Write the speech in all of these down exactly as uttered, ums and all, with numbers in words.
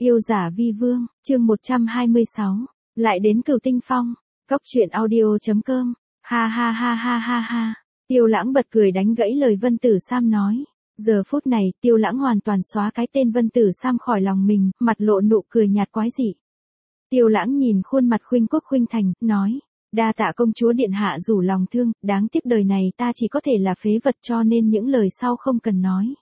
Yêu giả vi vương, chương một trăm hai mươi sáu, lại đến Cửu Tinh Phong, cốc truyện audio chấm com, ha ha ha ha ha ha, Tiêu Lãng bật cười đánh gãy lời Vân Tử Sam nói. Giờ phút này, Tiêu Lãng hoàn toàn xóa cái tên Vân Tử Sam khỏi lòng mình, mặt lộ nụ cười nhạt quái dị. Tiêu Lãng nhìn khuôn mặt khuynh quốc khuynh thành, nói, đa tạ công chúa điện hạ rủ lòng thương, đáng tiếc đời này ta chỉ có thể là phế vật cho nên những lời sau không cần nói.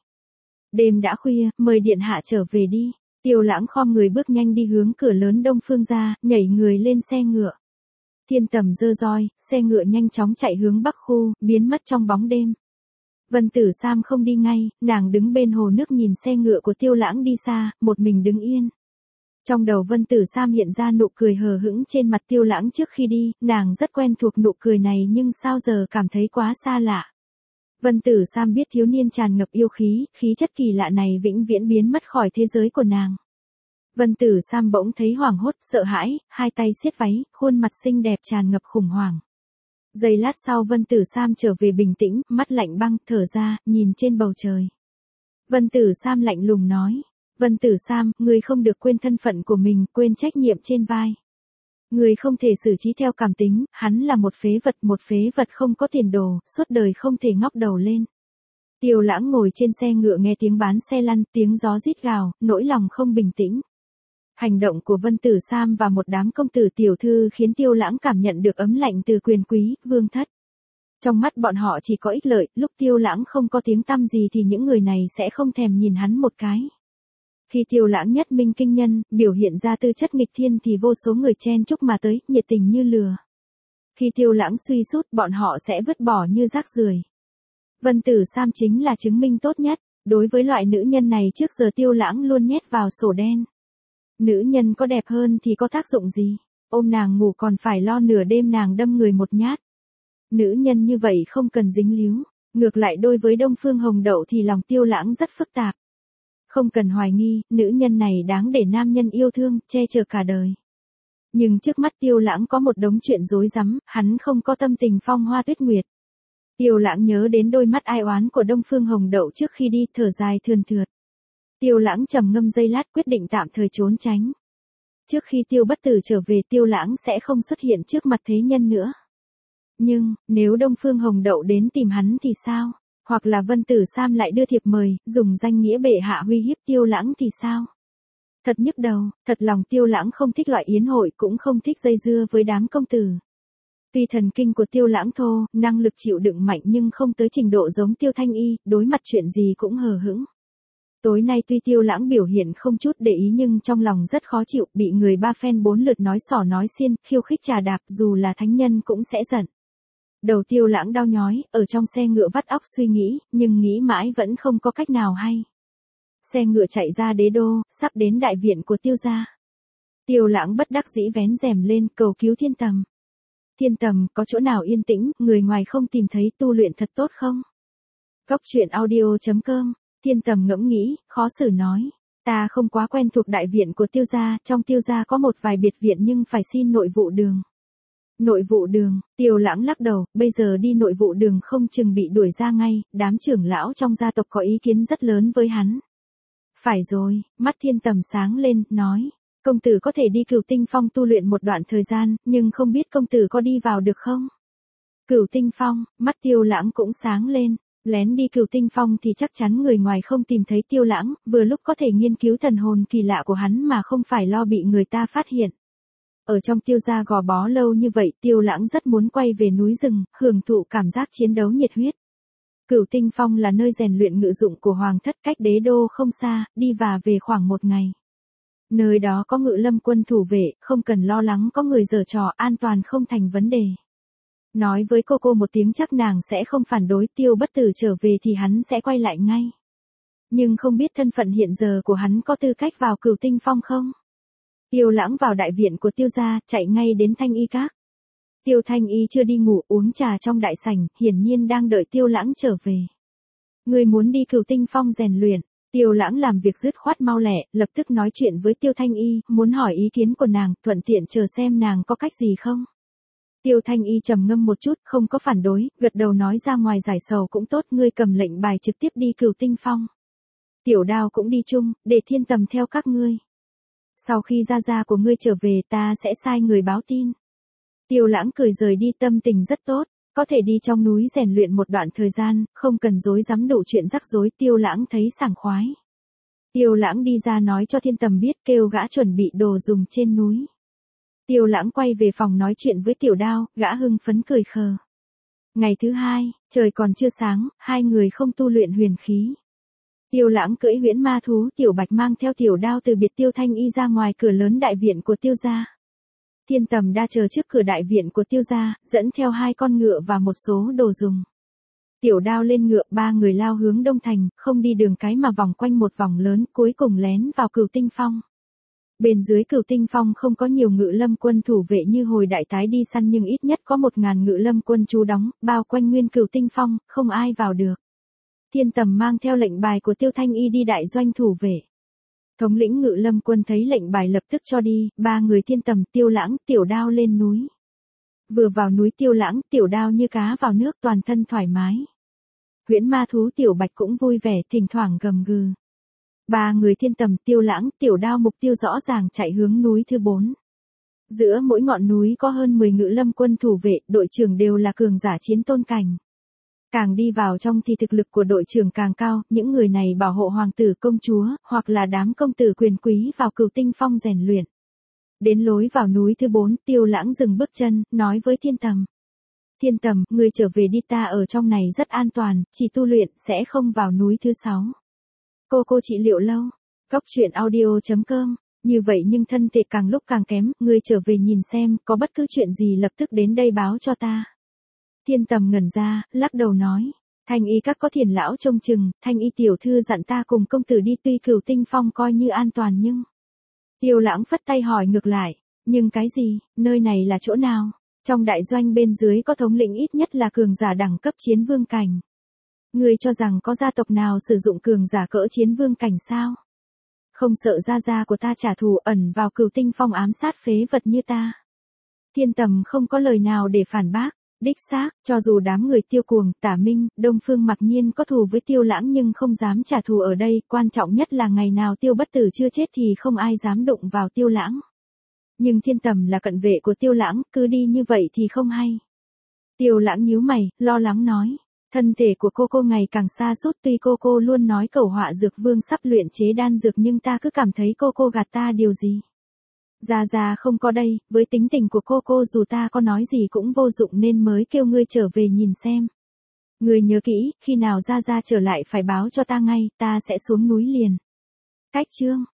Đêm đã khuya, mời điện hạ trở về đi. Tiêu Lãng khom người bước nhanh đi hướng cửa lớn Đông Phương ra, nhảy người lên xe ngựa. Thiên Tầm giơ roi, xe ngựa nhanh chóng chạy hướng Bắc khu, biến mất trong bóng đêm. Vân Tử Sam không đi ngay, nàng đứng bên hồ nước nhìn xe ngựa của Tiêu Lãng đi xa, một mình đứng yên. Trong đầu Vân Tử Sam hiện ra nụ cười hờ hững trên mặt Tiêu Lãng trước khi đi, nàng rất quen thuộc nụ cười này nhưng sao giờ cảm thấy quá xa lạ. Vân Tử Sam biết thiếu niên tràn ngập yêu khí, khí chất kỳ lạ này vĩnh viễn biến mất khỏi thế giới của nàng. Vân Tử Sam bỗng thấy hoảng hốt, sợ hãi, hai tay siết váy, khuôn mặt xinh đẹp tràn ngập khủng hoảng. Giây lát sau Vân Tử Sam trở về bình tĩnh, mắt lạnh băng, thở ra, nhìn trên bầu trời. Vân Tử Sam lạnh lùng nói, Vân Tử Sam, ngươi không được quên thân phận của mình, quên trách nhiệm trên vai. Ngươi không thể xử trí theo cảm tính, hắn là một phế vật, một phế vật không có tiền đồ, suốt đời không thể ngóc đầu lên. Tiêu Lãng ngồi trên xe ngựa nghe tiếng bán xe lăn, tiếng gió rít gào, nỗi lòng không bình tĩnh. Hành động của Vân Tử Sam và một đám công tử tiểu thư khiến Tiêu Lãng cảm nhận được ấm lạnh từ quyền quý, vương thất. Trong mắt bọn họ chỉ có ích lợi, lúc Tiêu Lãng không có tiếng tăm gì thì những người này sẽ không thèm nhìn hắn một cái. Khi Tiêu Lãng nhất minh kinh nhân, biểu hiện ra tư chất nghịch thiên thì vô số người chen chúc mà tới, nhiệt tình như lừa. Khi Tiêu Lãng suy sút, bọn họ sẽ vứt bỏ như rác rưởi. Vân Tử Sam chính là chứng minh tốt nhất, đối với loại nữ nhân này trước giờ Tiêu Lãng luôn nhét vào sổ đen. Nữ nhân có đẹp hơn thì có tác dụng gì, ôm nàng ngủ còn phải lo nửa đêm nàng đâm người một nhát. Nữ nhân như vậy không cần dính líu, ngược lại đối với Đông Phương Hồng Đậu thì lòng Tiêu Lãng rất phức tạp. Không cần hoài nghi, nữ nhân này đáng để nam nhân yêu thương, che chở cả đời. Nhưng trước mắt Tiêu Lãng có một đống chuyện rối rắm, hắn không có tâm tình phong hoa tuyết nguyệt. Tiêu Lãng nhớ đến đôi mắt ai oán của Đông Phương Hồng Đậu trước khi đi, thở dài thườn thượt. Tiêu Lãng trầm ngâm giây lát quyết định tạm thời trốn tránh. Trước khi Tiêu Bất Tử trở về Tiêu Lãng sẽ không xuất hiện trước mặt thế nhân nữa. Nhưng, nếu Đông Phương Hồng Đậu đến tìm hắn thì sao? Hoặc là Vân Tử Sam lại đưa thiệp mời, dùng danh nghĩa bệ hạ uy hiếp Tiêu Lãng thì sao? Thật nhức đầu, thật lòng Tiêu Lãng không thích loại yến hội cũng không thích dây dưa với đám công tử. Tuy thần kinh của Tiêu Lãng thô, năng lực chịu đựng mạnh nhưng không tới trình độ giống Tiêu Thanh Y, đối mặt chuyện gì cũng hờ hững. Tối nay tuy Tiêu Lãng biểu hiện không chút để ý nhưng trong lòng rất khó chịu, bị người ba phen bốn lượt nói xỏ nói xiên, khiêu khích trà đạp, dù là thánh nhân cũng sẽ giận. Đầu Tiêu Lãng đau nhói, ở trong xe ngựa vắt óc suy nghĩ, nhưng nghĩ mãi vẫn không có cách nào hay. Xe ngựa chạy ra đế đô, sắp đến đại viện của Tiêu gia. Tiêu Lãng bất đắc dĩ vén rèm lên, cầu cứu Thiên Tầm. Thiên Tầm, có chỗ nào yên tĩnh, người ngoài không tìm thấy, tu luyện thật tốt không? Cốc truyện audio chấm com. Thiên Tầm ngẫm nghĩ, khó xử nói, ta không quá quen thuộc đại viện của Tiêu gia, trong Tiêu gia có một vài biệt viện nhưng phải xin nội vụ đường. Nội vụ đường, Tiêu Lãng lắc đầu, bây giờ đi nội vụ đường không chừng bị đuổi ra ngay, đám trưởng lão trong gia tộc có ý kiến rất lớn với hắn. Phải rồi, mắt Thiên Tầm sáng lên, nói, công tử có thể đi Cửu Tinh Phong tu luyện một đoạn thời gian, nhưng không biết công tử có đi vào được không? Cửu Tinh Phong, mắt Tiêu Lãng cũng sáng lên. Lén đi Cửu Tinh Phong thì chắc chắn người ngoài không tìm thấy Tiêu Lãng, vừa lúc có thể nghiên cứu thần hồn kỳ lạ của hắn mà không phải lo bị người ta phát hiện. Ở trong Tiêu gia gò bó lâu như vậy, Tiêu Lãng rất muốn quay về núi rừng, hưởng thụ cảm giác chiến đấu nhiệt huyết. Cửu Tinh Phong là nơi rèn luyện ngự dụng của hoàng thất, cách đế đô không xa, đi và về khoảng một ngày. Nơi đó có ngự lâm quân thủ vệ, không cần lo lắng có người giở trò, an toàn không thành vấn đề. Nói với cô cô một tiếng chắc nàng sẽ không phản đối, Tiêu Bất Tử trở về thì hắn sẽ quay lại ngay. Nhưng không biết thân phận hiện giờ của hắn có tư cách vào Cửu Tinh Phong không? Tiêu Lãng vào đại viện của Tiêu gia, chạy ngay đến Thanh Y các. Tiêu Thanh Y chưa đi ngủ, uống trà trong đại sảnh, hiển nhiên đang đợi Tiêu Lãng trở về. Người muốn đi Cửu Tinh Phong rèn luyện. Tiêu Lãng làm việc dứt khoát mau lẹ, lập tức nói chuyện với Tiêu Thanh Y, muốn hỏi ý kiến của nàng, thuận tiện chờ xem nàng có cách gì không. Tiêu Thanh Y trầm ngâm một chút, không có phản đối, gật đầu nói ra ngoài giải sầu cũng tốt, ngươi cầm lệnh bài trực tiếp đi Cửu Tinh Phong. Tiểu Đao cũng đi chung, để Thiên Tầm theo các ngươi. Sau khi gia gia của ngươi trở về ta sẽ sai người báo tin. Tiêu Lãng cười rời đi, tâm tình rất tốt, có thể đi trong núi rèn luyện một đoạn thời gian, không cần rối rắm đủ chuyện rắc rối, Tiêu Lãng thấy sảng khoái. Tiêu Lãng đi ra nói cho Thiên Tầm biết, kêu gã chuẩn bị đồ dùng trên núi. Tiêu Lãng quay về phòng nói chuyện với Tiểu Đao, gã hưng phấn cười khờ. Ngày thứ hai, trời còn chưa sáng, hai người không tu luyện huyền khí. Tiêu Lãng cưỡi huyễn ma thú, Tiểu Bạch mang theo Tiểu Đao từ biệt Tiêu Thanh Y ra ngoài cửa lớn đại viện của Tiêu gia. Thiên Tầm đa chờ trước cửa đại viện của Tiêu gia, dẫn theo hai con ngựa và một số đồ dùng. Tiểu Đao lên ngựa, ba người lao hướng Đông Thành, không đi đường cái mà vòng quanh một vòng lớn, cuối cùng lén vào Cửu Tinh Phong. Bên dưới Cửu Tinh Phong không có nhiều ngự lâm quân thủ vệ như hồi đại tái đi săn, nhưng ít nhất có một ngàn ngự lâm quân trú đóng, bao quanh nguyên Cửu Tinh Phong, không ai vào được. Thiên Tầm mang theo lệnh bài của Tiêu Thanh Y đi đại doanh thủ vệ. Thống lĩnh ngự lâm quân thấy lệnh bài lập tức cho đi, ba người Thiên Tầm, Tiêu Lãng, Tiểu Đao lên núi. Vừa vào núi, Tiêu Lãng, Tiểu Đao như cá vào nước, toàn thân thoải mái. Huyễn ma thú Tiểu Bạch cũng vui vẻ, thỉnh thoảng gầm gừ. Ba người Thiên Tầm, Tiêu Lãng, Tiểu Đao mục tiêu rõ ràng chạy hướng núi thứ bốn. Giữa mỗi ngọn núi có hơn mười ngự lâm quân thủ vệ, đội trưởng đều là cường giả chiến tôn cảnh. Càng đi vào trong thì thực lực của đội trưởng càng cao, những người này bảo hộ hoàng tử công chúa, hoặc là đám công tử quyền quý vào Cửu Tinh Phong rèn luyện. Đến lối vào núi thứ bốn, Tiêu Lãng dừng bước chân, nói với Thiên Tầm. Thiên Tầm, ngươi trở về đi, ta ở trong này rất an toàn, chỉ tu luyện, sẽ không vào núi thứ sáu. Cô cô trị liệu lâu. Góc truyện audio chấm com. Như vậy nhưng thân thể càng lúc càng kém, ngươi trở về nhìn xem, có bất cứ chuyện gì lập tức đến đây báo cho ta. Thiên Tầm ngẩn ra, lắc đầu nói. Thanh Y các có Thiền lão trông chừng, Thanh Y tiểu thư dặn ta cùng công tử đi, tuy Cửu Tinh Phong coi như an toàn nhưng... Tiêu Lãng phất tay hỏi ngược lại, nhưng cái gì, nơi này là chỗ nào? Trong đại doanh bên dưới có thống lĩnh ít nhất là cường giả đẳng cấp chiến vương cảnh. Ngươi cho rằng có gia tộc nào sử dụng cường giả cỡ chiến vương cảnh sao? Không sợ gia gia của ta trả thù, ẩn vào Cửu Tinh Phong ám sát phế vật như ta. Thiên Tầm không có lời nào để phản bác. Đích xác, cho dù đám người Tiêu Cuồng, Tả Minh, Đông Phương Mặc Nhiên có thù với Tiêu Lãng nhưng không dám trả thù ở đây, quan trọng nhất là ngày nào Tiêu Bất Tử chưa chết thì không ai dám đụng vào Tiêu Lãng. Nhưng Thiên Tầm là cận vệ của Tiêu Lãng, cứ đi như vậy thì không hay. Tiêu Lãng nhíu mày, lo lắng nói, thân thể của cô cô ngày càng sa sút, tuy cô cô luôn nói Cẩu Họa Dược Vương sắp luyện chế đan dược nhưng ta cứ cảm thấy cô cô gạt ta điều gì. Gia Gia không có đây, với tính tình của cô cô dù ta có nói gì cũng vô dụng nên mới kêu ngươi trở về nhìn xem. Ngươi nhớ kỹ, khi nào Gia Gia trở lại phải báo cho ta ngay, ta sẽ xuống núi liền. Cách chương